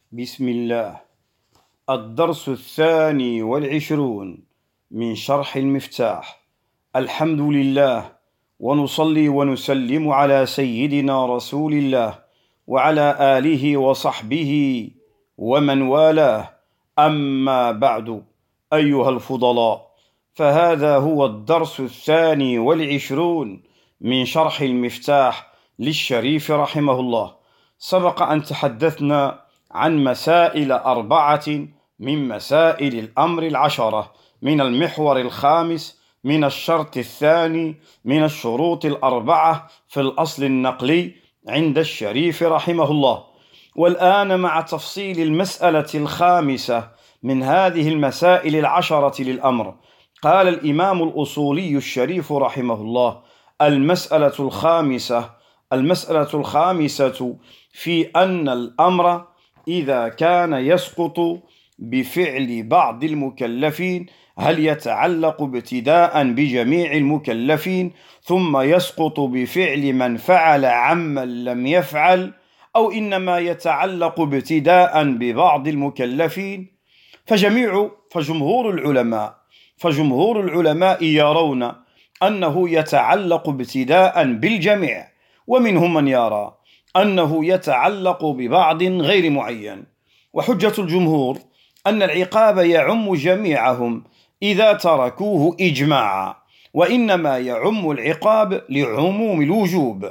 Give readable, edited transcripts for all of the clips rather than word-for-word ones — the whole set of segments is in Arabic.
بسم الله. الدرس 22 من شرح المفتاح. الحمد لله، ونصلي ونسلم على سيدنا رسول الله وعلى آله وصحبه ومن والاه، أما بعد. أيها الفضلاء، فهذا هو الدرس 22 من شرح المفتاح للشريف رحمه الله. سبق أن تحدثنا عن مسائل 4 من مسائل الأمر 10 من المحور الخامس من الشرط 2 من الشروط 4 في الأصل النقلي عند الشريف رحمه الله. والآن مع تفصيل المسألة 5 من هذه المسائل 10 للأمر. قال الإمام الأصولي الشريف رحمه الله: المسألة الخامسة في أن الأمر إذا كان يسقط بفعل بعض المكلفين هل يتعلق ابتداء بجميع المكلفين ثم يسقط بفعل من فعل عمن لم يفعل، أو إنما يتعلق ابتداء ببعض المكلفين؟ فجمهور العلماء يرون أنه يتعلق ابتداء بالجميع، ومنهم من يرى أنه يتعلق ببعض غير معين. وحجة الجمهور أن العقاب يعم جميعهم إذا تركوه إجماعا، وإنما يعم العقاب لعموم الوجوب.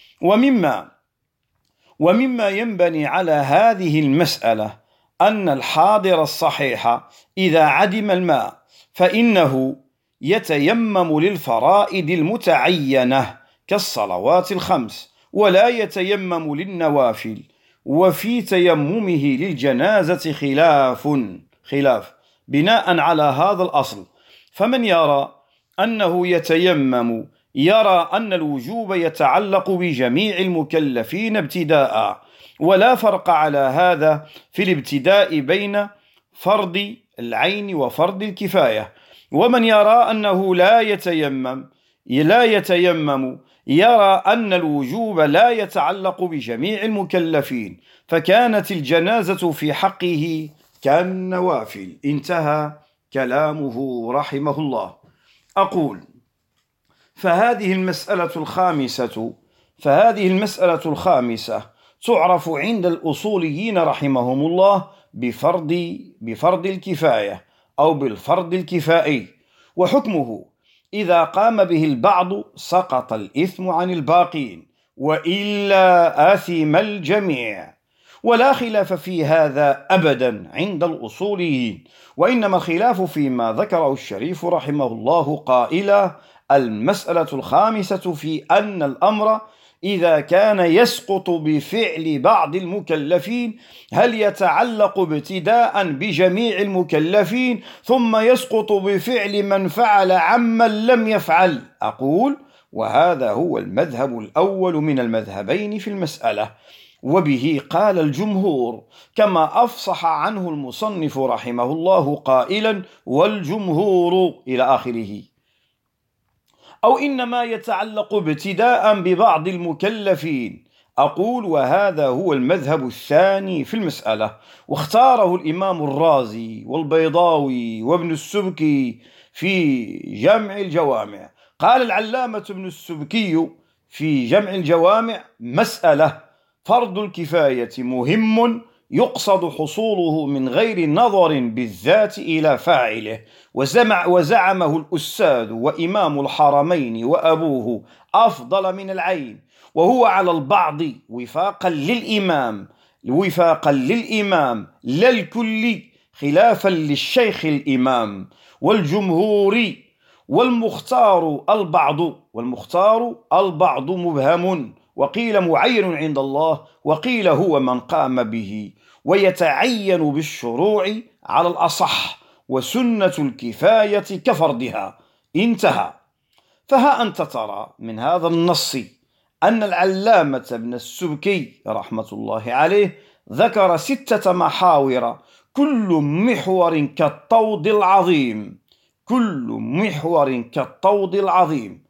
ومما ينبني على هذه المسألة أن الحاضر الصحيح إذا عدم الماء فإنه يتيمم للفرائض المتعينة كالصلوات الخمس، ولا يتيمم للنوافل. وفي تيممه للجنازة خلاف بناء على هذا الأصل. فمن يرى أنه يتيمم يرى أن الوجوب يتعلق بجميع المكلفين ابتداء، ولا فرق على هذا في الابتداء بين فرض العين وفرض الكفاية. ومن يرى أنه لا يتيمم يرى أن الوجوب لا يتعلق بجميع المكلفين، فكانت الجنازة في حقه كالنوافل. انتهى كلامه رحمه الله. أقول: فهذه المسألة الخامسة تعرف عند الأصوليين رحمهم الله بفرض الكفاية أو بالفرض الكفائي، وحكمه إذا قام به البعض سقط الإثم عن الباقين، وإلا آثم الجميع. ولا خلاف في هذا أبدا عند الأصوليين، وإنما الخلاف فيما ذكره الشريف رحمه الله قائلا: المسألة الخامسة في أن الأمر إذا كان يسقط بفعل بعض المكلفين هل يتعلق ابتداء بجميع المكلفين ثم يسقط بفعل من فعل عمن لم يفعل. أقول: وهذا هو المذهب الأول من المذهبين في المسألة، وبه قال الجمهور، كما أفصح عنه المصنف رحمه الله قائلا: والجمهور إلى آخره. أو إنما يتعلق ابتداء ببعض المكلفين. أقول: وهذا هو المذهب الثاني في المسألة، واختاره الإمام الرازي والبيضاوي وابن السبكي في جمع الجوامع. قال العلامة ابن السبكي في جمع الجوامع: مسألة فرض الكفاية مهم يقصد حصوله من غير نظر بالذات إلى فاعله، وزعمه الأستاذ وإمام الحرمين وأبوه أفضل من العين، وهو على البعض وفاقا للإمام لا الكل، خلافا للشيخ الإمام والجمهور. والمختار البعض مبهم، وقيل معين عند الله، وقيل هو من قام به، ويتعين بالشروع على الأصح، وسنة الكفاية كفرضها. انتهى. فها أنت ترى من هذا النص أن العلامة ابن السبكي رحمة الله عليه ذكر 6 محاور، كل محور كالطود العظيم.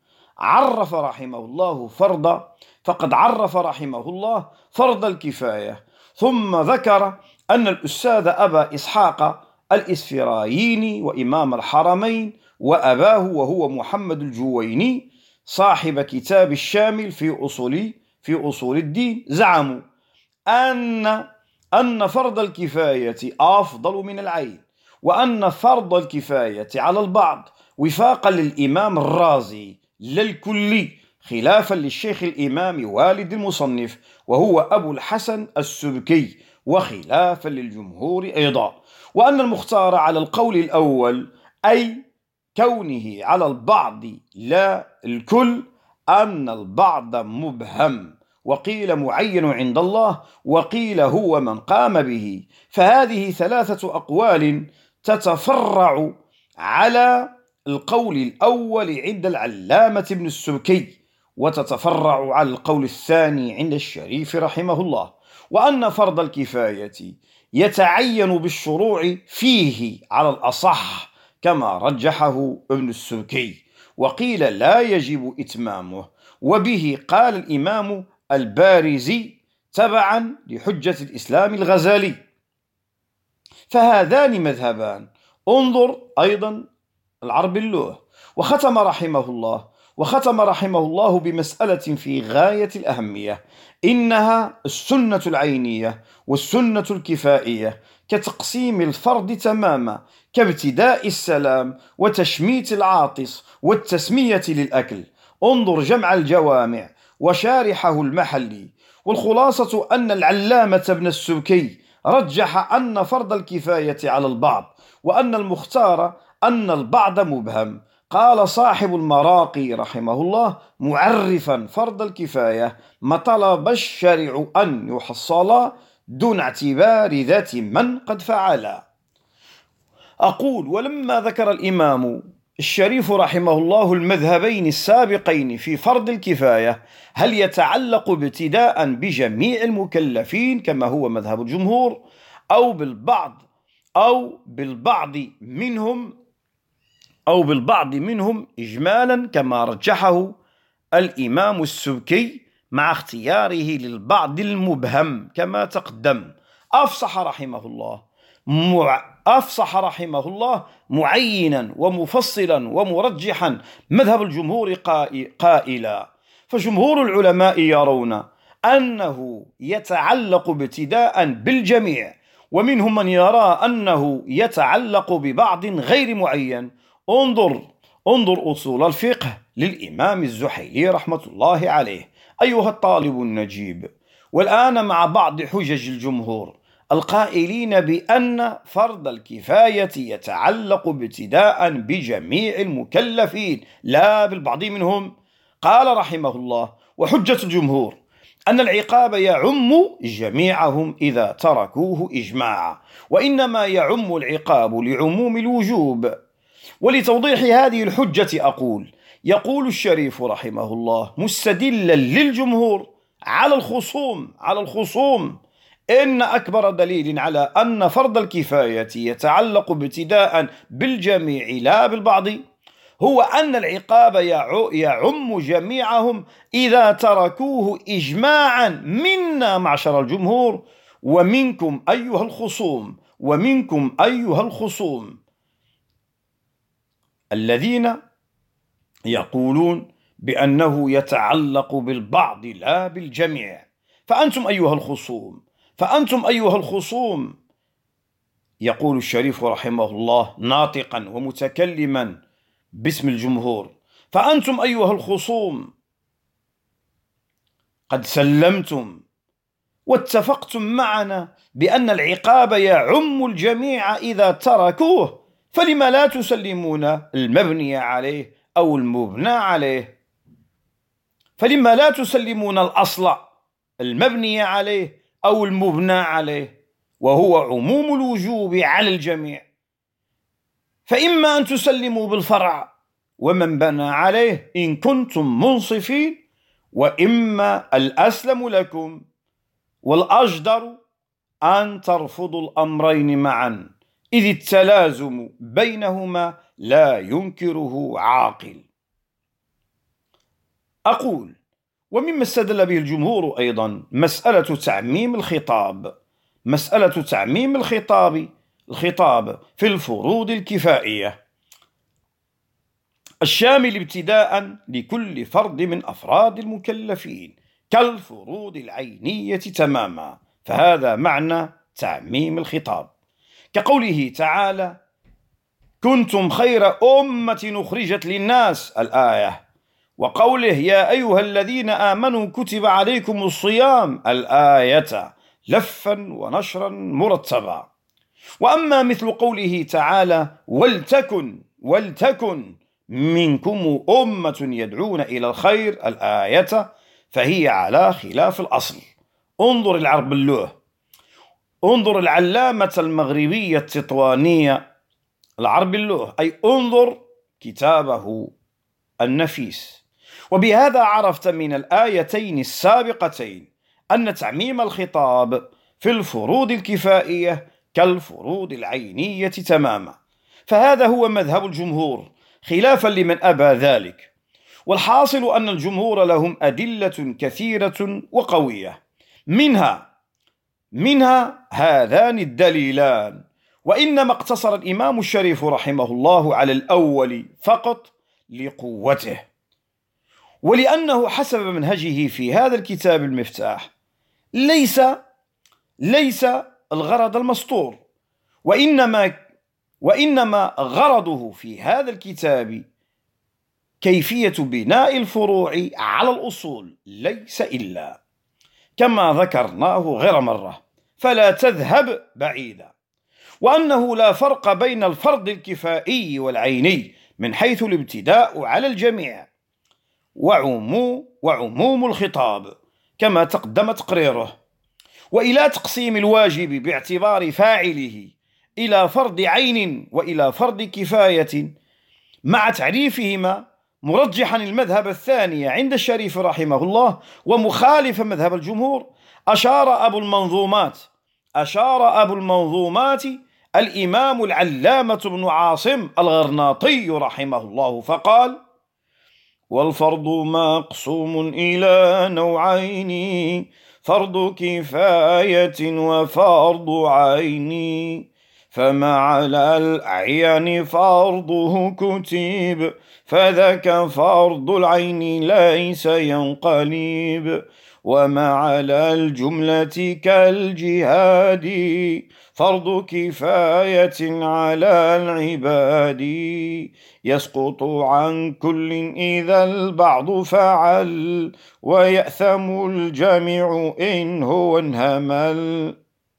فقد عرف رحمه الله فرض الكفاية، ثم ذكر أن الأستاذ أبا إسحاق الإسفرايني وإمام الحرمين وأباه وهو محمد الجويني صاحب كتاب الشامل في أصول الدين زعموا أن فرض الكفاية أفضل من العين، وأن فرض الكفاية على البعض وفاقا للإمام الرازي لا الكلي، خلافا للشيخ الإمام والد المصنف وهو أبو الحسن السبكي، وخلافا للجمهور أيضا، وأن المختار على القول الأول أي كونه على البعض لا الكل، أن البعض مبهم، وقيل معين عند الله، وقيل هو من قام به. فهذه ثلاثة أقوال تتفرع على القول الأول عند العلامة ابن السبكي، وتتفرع على القول الثاني عند الشريف رحمه الله، وأن فرض الكفاية يتعين بالشروع فيه على الأصح كما رجحه ابن السبكي، وقيل لا يجب إتمامه، وبه قال الإمام البارزي تبعا لحجة الإسلام الغزالي. فهذان مذهبان. انظر أيضا العرب اللوح. وختم رحمه الله بمسألة في غاية الأهمية، إنها السنة العينية والسنة الكفائية كتقسيم الفرض تماما، كابتداء السلام وتشميت العاطس والتسمية للأكل. انظر جمع الجوامع وشارحه المحلي. والخلاصة أن العلامة ابن السبكي رجح أن فرض الكفاية على البعض، وأن المختار أن البعض مبهم. قال صاحب المراقي رحمه الله معرفا فرض الكفاية: ما طلب الشرع أن يحصل دون اعتبار ذات من قد فعل. أقول: ولما ذكر الإمام الشريف رحمه الله المذهبين السابقين في فرض الكفاية، هل يتعلق ابتداء بجميع المكلفين كما هو مذهب الجمهور، أو بالبعض منهم إجمالا كما رجحه الإمام السبكي، مع اختياره للبعض المبهم كما تقدم. أفصح رحمه الله معينا ومفصلا ومرجحا مذهب الجمهور قائلا: فجمهور العلماء يرون أنه يتعلق ابتداء بالجميع، ومنهم من يرى أنه يتعلق ببعض غير معين. انظر أصول الفقه للإمام الزحيلي رحمة الله عليه أيها الطالب النجيب. والآن مع بعض حجج الجمهور القائلين بأن فرض الكفاية يتعلق ابتداء بجميع المكلفين لا بالبعض منهم. قال رحمه الله: وحجة الجمهور أن العقاب يعم جميعهم إذا تركوه إجماعا، وإنما يعم العقاب لعموم الوجوب. ولتوضيح هذه الحجة أقول: يقول الشريف رحمه الله مستدلا للجمهور على الخصوم إن أكبر دليل على أن فرض الكفاية يتعلق ابتداء بالجميع لا بالبعض هو أن العقاب يعم جميعهم إذا تركوه إجماعا منا معشر الجمهور ومنكم أيها الخصوم الذين يقولون بأنه يتعلق بالبعض لا بالجميع. فأنتم أيها الخصوم يقول الشريف رحمه الله ناطقا ومتكلما باسم الجمهور: فأنتم أيها الخصوم قد سلمتم واتفقتم معنا بأن العقاب يعم الجميع إذا تركوه، فلما لا تسلمون المبني عليه أو المبنى عليه؟ فلما لا تسلمون الأصل المبني عليه أو المبنى عليه، وهو عموم الوجوب على الجميع؟ فإما أن تسلموا بالفرع ومن بنى عليه إن كنتم منصفين، وإما الأسلم لكم والأجدر أن ترفضوا الأمرين معا، إذ التلازم بينهما لا ينكره عاقل. أقول: ومما استدل به الجمهور أيضا مسألة تعميم الخطاب مسألة تعميم الخطاب في الفروض الكفائية الشامل ابتداء لكل فرد من أفراد المكلفين كالفروض العينية تماما، فهذا معنى تعميم الخطاب، كقوله تعالى: كنتم خير أمة أخرجت للناس الآية، وقوله: يا أيها الذين آمنوا كتب عليكم الصيام الآية، لفا ونشرا مرتبا. وأما مثل قوله تعالى: ولتكن منكم أمة يدعون إلى الخير الآية، فهي على خلاف الأصل. انظر انظر العلامة المغربية التطوانية العرب اللوه، أي انظر كتابه النفيس. وبهذا عرفت من الآيتين السابقتين أن تعميم الخطاب في الفروض الكفائية كالفروض العينية تماما، فهذا هو مذهب الجمهور خلافا لمن أبى ذلك. والحاصل أن الجمهور لهم أدلة كثيرة وقوية، منها هذان الدليلان، وإنما اقتصر الإمام الشريف رحمه الله على الأول فقط لقوته، ولأنه حسب منهجه في هذا الكتاب المفتاح ليس الغرض المسطور، وإنما غرضه في هذا الكتاب كيفية بناء الفروع على الأصول، ليس إلا كما ذكرناه غير مرة، فلا تذهب بعيدا، وأنه لا فرق بين الفرض الكفائي والعيني من حيث الابتداء على الجميع وعموم الخطاب كما تقدم تقريره، وإلى تقسيم الواجب باعتبار فاعله إلى فرض عين وإلى فرض كفاية، مع تعريفهما مرجحا المذهب الثاني عند الشريف رحمه الله ومخالف مذهب الجمهور. أشار أبو المنظومات الإمام العلامة بن عاصم الغرناطي رحمه الله فقال: والفرض مقسوم إلى نوعين، فرض كفاية وفرض عين، فما على الأعيان فرضه كتب، فذاك فرض العين ليس ينقلب، وما على الجملة كالجهاد فرض كفاية على العباد، يسقط عن كل إذا البعض فعل، ويأثم الجميع إن هو انهمل.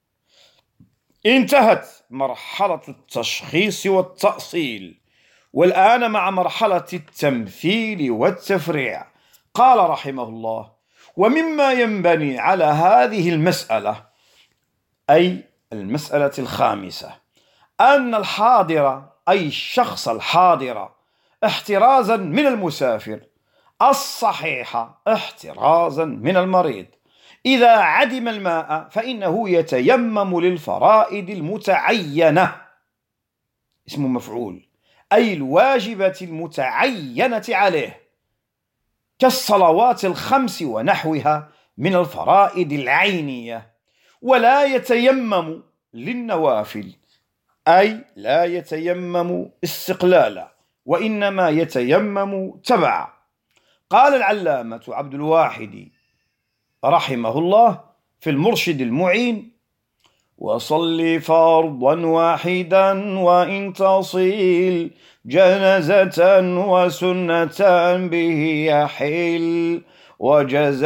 انتهت مرحلة التشخيص والتأصيل، والآن مع مرحلة التمثيل والتفريع. قال رحمه الله: ومما ينبني على هذه المسألة، أي المسألة الخامسة، أن الحاضر أي الشخص الحاضر احترازا من المسافر، الصحيح احترازا من المريض، إذا عدم الماء فإنه يتيمم للفرائض المتعينة، اسم مفعول، أي الواجبة المتعينة عليه، كالصلوات الخمس ونحوها من الفرائض العينية، ولا يتيمم للنوافل، أي لا يتيمم استقلالا، وإنما يتيمم تبعا. قال العلامة عبد الواحد رحمه الله في المرشد المعين: وصل فرضا واحدا وإن تصيل، جنازة وسنة به يحل، وجز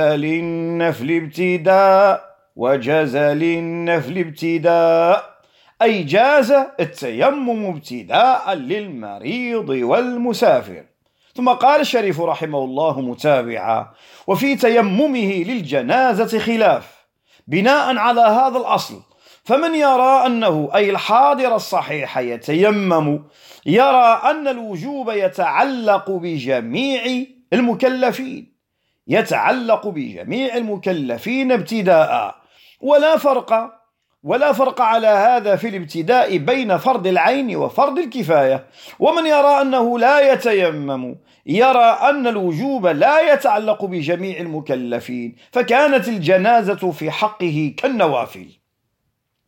للنفل ابتداء، أي جاز التيمم ابتداء للمريض والمسافر. ثم قال الشريف رحمه الله متابعا: وفي تيممه للجنازة خلاف بناء على هذا الأصل، فمن يرى أنه أي الحاضر الصحيح يتيمم يرى أن الوجوب يتعلق بجميع المكلفين ابتداء، ولا فرق على هذا في الابتداء بين فرض العين وفرض الكفاية. ومن يرى أنه لا يتيمم يرى أن الوجوب لا يتعلق بجميع المكلفين، فكانت الجنازة في حقه كالنوافل.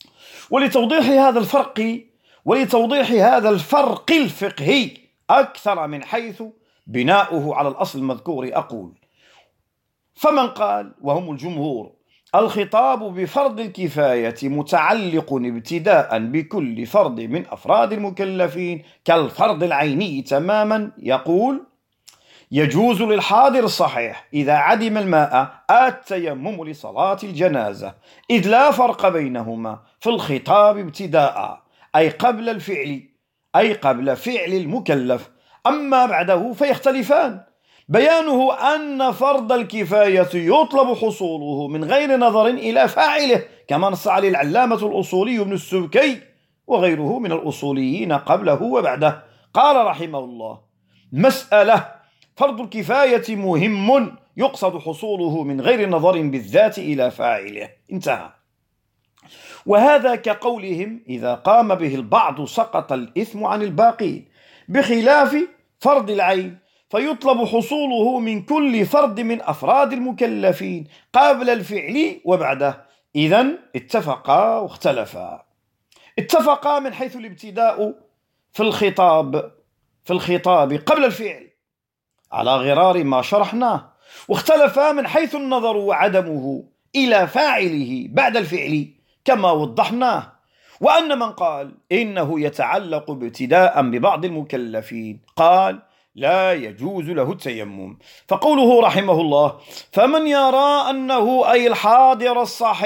ولتوضيح هذا الفرق الفقهي أكثر من حيث بناؤه على الأصل المذكور أقول: فمن قال، وهم الجمهور، الخطاب بفرض الكفاية متعلق ابتداء بكل فرد من أفراد المكلفين كالفرض العيني تماما، يقول: يجوز للحاضر الصحيح إذا عدم الماء التيمم لصلاة الجنازة، إذ لا فرق بينهما في الخطاب ابتداء، أي قبل فعل المكلف، أما بعده فيختلفان. بيانه أن فرض الكفاية يطلب حصوله من غير نظر إلى فاعله، كما نص عليه العلامة الأصولي ابن السبكي وغيره من الأصوليين قبله وبعده. قال رحمه الله: مسألة: فرض الكفاية مهم يقصد حصوله من غير نظر بالذات إلى فاعله. انتهى. وهذا كقولهم: إذا قام به البعض سقط الإثم عن الباقين، بخلاف فرض العين فيطلب حصوله من كل فرد من أفراد المكلفين قبل الفعل وبعده. إذن اتفقا واختلفا. اتفقا من حيث الابتداء في الخطاب قبل الفعل على غرار ما شرحناه، واختلفا من حيث النظر وعدمه إلى فاعله بعد الفعل كما وضحناه. وأن من قال إنه يتعلق ابتداء ببعض المكلفين قال: لا يجوز له التيمم. فقوله رحمه الله: فمن يرى أنه أي الحاضر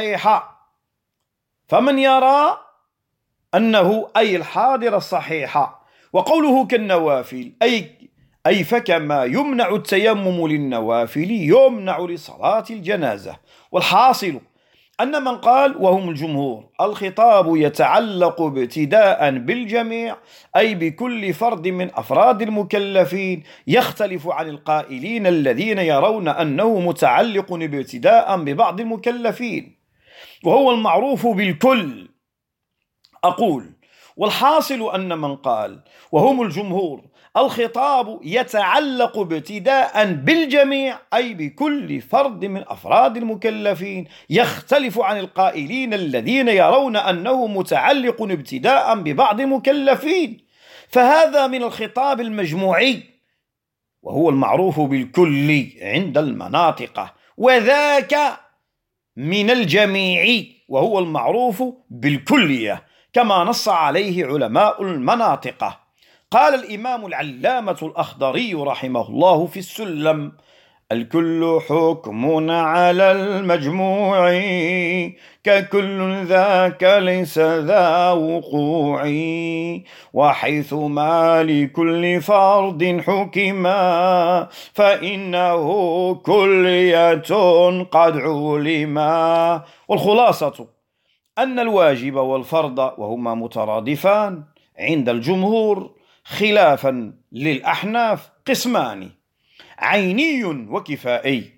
الصحيح، وقوله كالنوافل أي فكما يمنع التيمم للنوافل يمنع لصلاة الجنازة. والحاصل أن من قال، وهم الجمهور، الخطاب يتعلق ابتداء بالجميع أي بكل فرد من أفراد المكلفين، يختلف عن القائلين الذين يرون أنه متعلق ابتداء ببعض المكلفين، وهو المعروف بالكل. أقول: والحاصل أن من قال، وهم الجمهور، الخطاب يتعلق ابتداء بالجميع أي بكل فرد من أفراد المكلفين، يختلف عن القائلين الذين يرون أنه متعلق ابتداء ببعض المكلفين، فهذا من الخطاب المجموعي وهو المعروف بالكل عند المناطق، وذاك من الجميع وهو المعروف بالكلية كما نص عليه علماء المناطق. قال الإمام العلامة الأخضري رحمه الله في السلم: الكل حكم على المجموع، ككل ذاك ليس ذا وقوع، وحيث ما لكل فرد حكما فإنه كلية قد علما. والخلاصة أن الواجب والفرض وهما مترادفان عند الجمهور خلافا للأحناف قسمان: عيني وكفائي.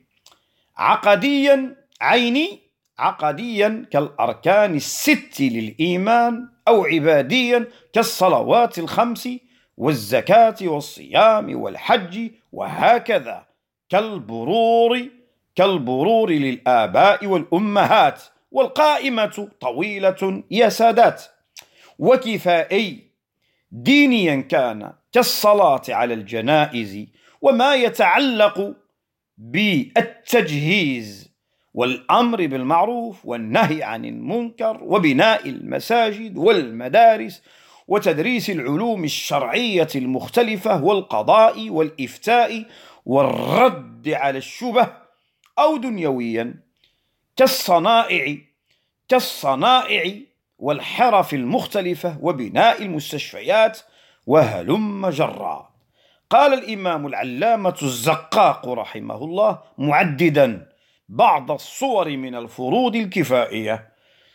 عقديا كالأركان الست للإيمان، أو عباديا كالصلوات الخمس والزكاة والصيام والحج، وهكذا كالبرور للآباء والأمهات، والقائمة طويلة يا سادات. وكفائي دينيا كان كالصلاة على الجنائز وما يتعلق بالتجهيز والأمر بالمعروف والنهي عن المنكر، وبناء المساجد والمدارس، وتدريس العلوم الشرعية المختلفة، والقضاء والإفتاء والرد على الشبه. أو دنيويا كالصنائع والحرف المختلفة وبناء المستشفيات وهلم جرا. قال الإمام العلامة الزقاق رحمه الله معددا بعض الصور من الفروض الكفائية: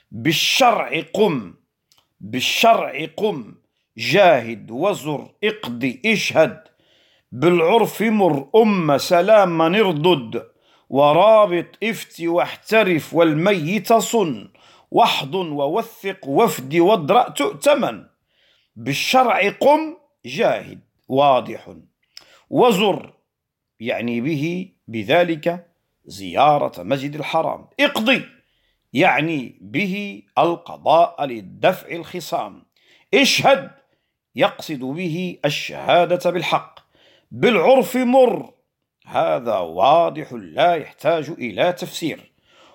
بالشرع قم جاهد وزر اقضي اشهد، بالعرف مر سلام من اردد، ورابط افت واحترف والميت صن، واحضن ووثق وفد وادرأ تؤتمن. بالشرع قم جاهد واضح، وزر يعني بذلك زيارة مسجد الحرام، اقضي يعني به القضاء لدفع الخصام. اشهد يقصد به الشهادة بالحق. بالعرف مر، هذا واضح لا يحتاج إلى تفسير.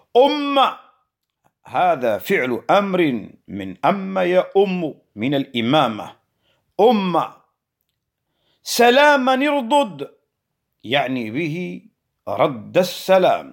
هذا فعل أمر من أم يؤم من الإمامة. سلاما اردد، يعني به رد السلام.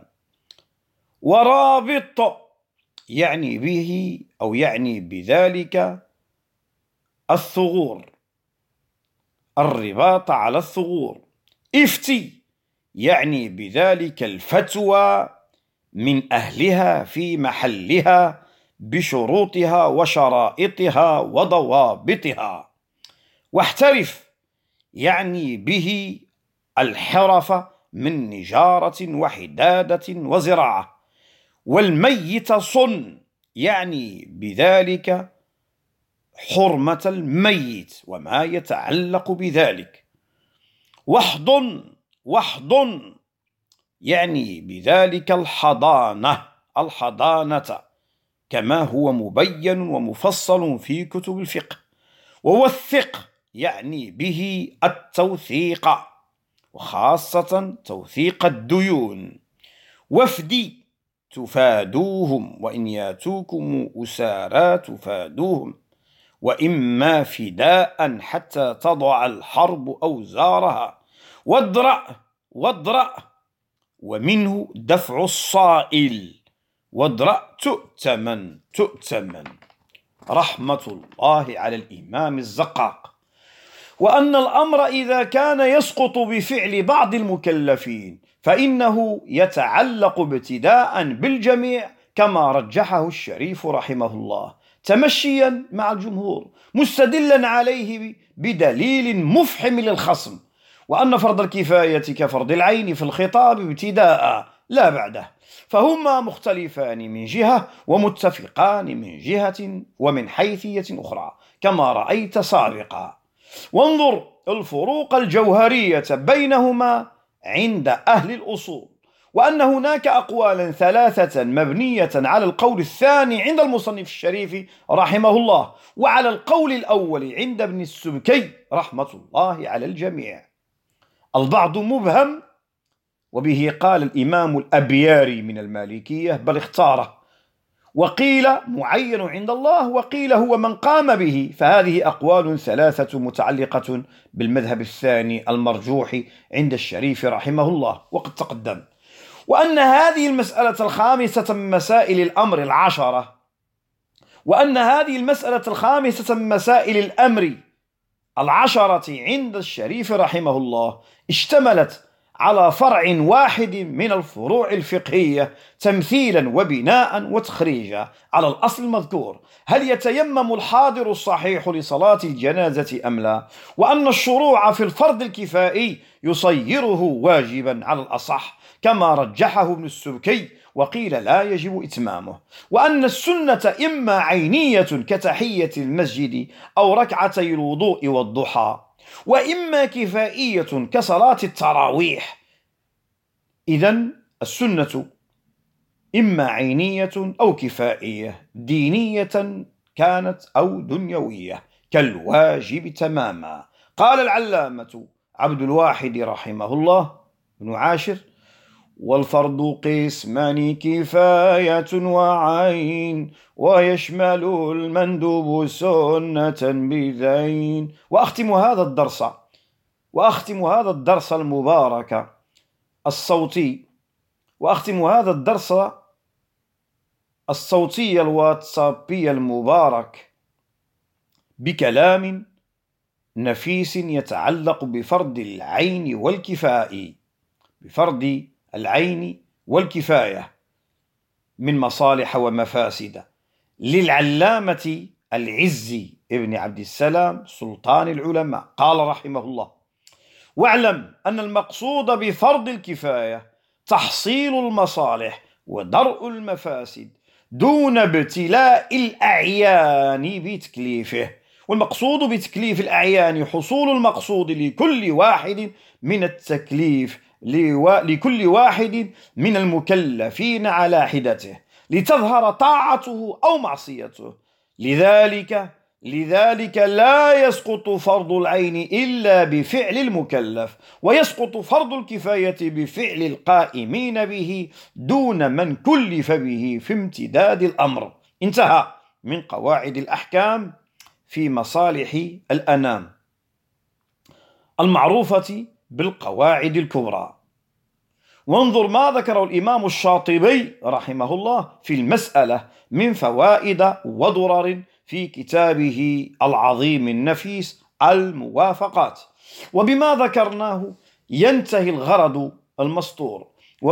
ورابط، يعني به أو يعني بذلك الثغور، الرباط على الثغور. افتي، يعني بذلك الفتوى من أهلها في محلها بشروطها وشرائطها وضوابطها. واحترف، يعني به الحرف من نجارة وحدادة وزراعة. والميت صن، يعني بذلك حرمة الميت وما يتعلق بذلك. واحضن، يعني بذلك الحضانة كما هو مبين ومفصل في كتب الفقه. ووثق، يعني به التوثيق، وخاصة توثيق الديون. وافدي، تفادوهم، وإن ياتوكم أسارى تفادوهم، وإما فداء حتى تضع الحرب أوزارها. وادرأ، ومنه دفع الصائل. وادرأ تؤتمن. رحمة الله على الإمام الزقاق. وأن الأمر إذا كان يسقط بفعل بعض المكلفين فإنه يتعلق ابتداء بالجميع كما رجحه الشريف رحمه الله، تمشيا مع الجمهور مستدلا عليه بدليل مفحم للخصم. وأن فرض الكفاية كفرض العين في الخطاب ابتداء لا بعده، فهما مختلفان من جهة ومتفقان من جهة ومن حيثية أخرى كما رأيت سابقا. وانظر الفروق الجوهرية بينهما عند أهل الأصول، وأن هناك أقوالا ثلاثة مبنية على القول الثاني عند المصنف الشريف رحمه الله، وعلى القول الأول عند ابن السبكي رحمة الله على الجميع. البعض مبهم، وبه قال الإمام الأبياري من المالكية بل اختاره، وقيل معين عند الله، وقيل هو من قام به. فهذه أقوال ثلاثة متعلقة بالمذهب الثاني المرجوح عند الشريف رحمه الله وقد تقدم. وأن هذه المسألة الخامسة من مسائل الأمر العشرة، وأن هذه المسألة الخامسة من مسائل الأمر العشرة عند الشريف رحمه الله اشتملت على فرع واحد من الفروع الفقهية تمثيلا وبناء وتخريجا على الأصل المذكور: هل يتيمم الحاضر الصحيح لصلاة الجنازة أم لا؟ وأن الشروع في الفرض الكفائي يصيره واجبا على الأصح كما رجحه ابن السبكي، وقيل لا يجب إتمامه. وأن السنة إما عينية كتحية المسجد أو ركعتي الوضوء والضحى، وإما كفائية كصلاة التراويح. إذن السنة إما عينية أو كفائية، دينية كانت أو دنيوية، كالواجب تماما. قال العلامة عبد الواحد رحمه الله بن عاشر: والفرض قسمان كفاية وعين، ويشمل المندوب سنة بذين. وأختم هذا الدرس المبارك الصوتي، الواتسابي المبارك بكلام نفيس يتعلق بفرض العين والكفاية من مصالح ومفاسد، للعلامة العزي ابن عبد السلام سلطان العلماء. قال رحمه الله: واعلم أن المقصود بفرض الكفاية تحصيل المصالح ودرء المفاسد دون ابتلاء الأعيان بتكليفه. والمقصود بتكليف الأعيان حصول المقصود لكل واحد من التكليف لكل واحد من المكلفين على حدته، لتظهر طاعته أو معصيته. لذلك لا يسقط فرض العين إلا بفعل المكلف، ويسقط فرض الكفاية بفعل القائمين به دون من كلف به في امتداد الأمر. انتهى من قواعد الأحكام في مصالح الأنام المعروفة بالقواعد الكبرى. وانظر ما ذكره الإمام الشاطبي رحمه الله في المسألة من فوائد وضرر في كتابه العظيم النفيس الموافقات. وبما ذكرناه ينتهي الغرض المسطور،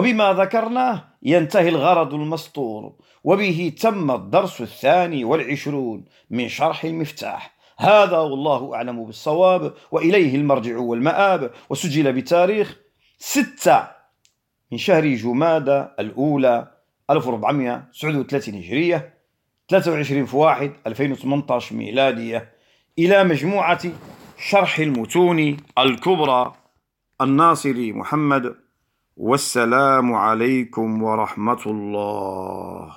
وبه تم الدرس 22 من شرح المفتاح. هذا والله أعلم بالصواب، وإليه المرجع والمآب. وسجل بتاريخ 6 من شهر جمادى الأولى 1439 هجرية، 23/1/2018 ميلادية، إلى مجموعة شرح المتون الكبرى الناصري محمد. والسلام عليكم ورحمة الله.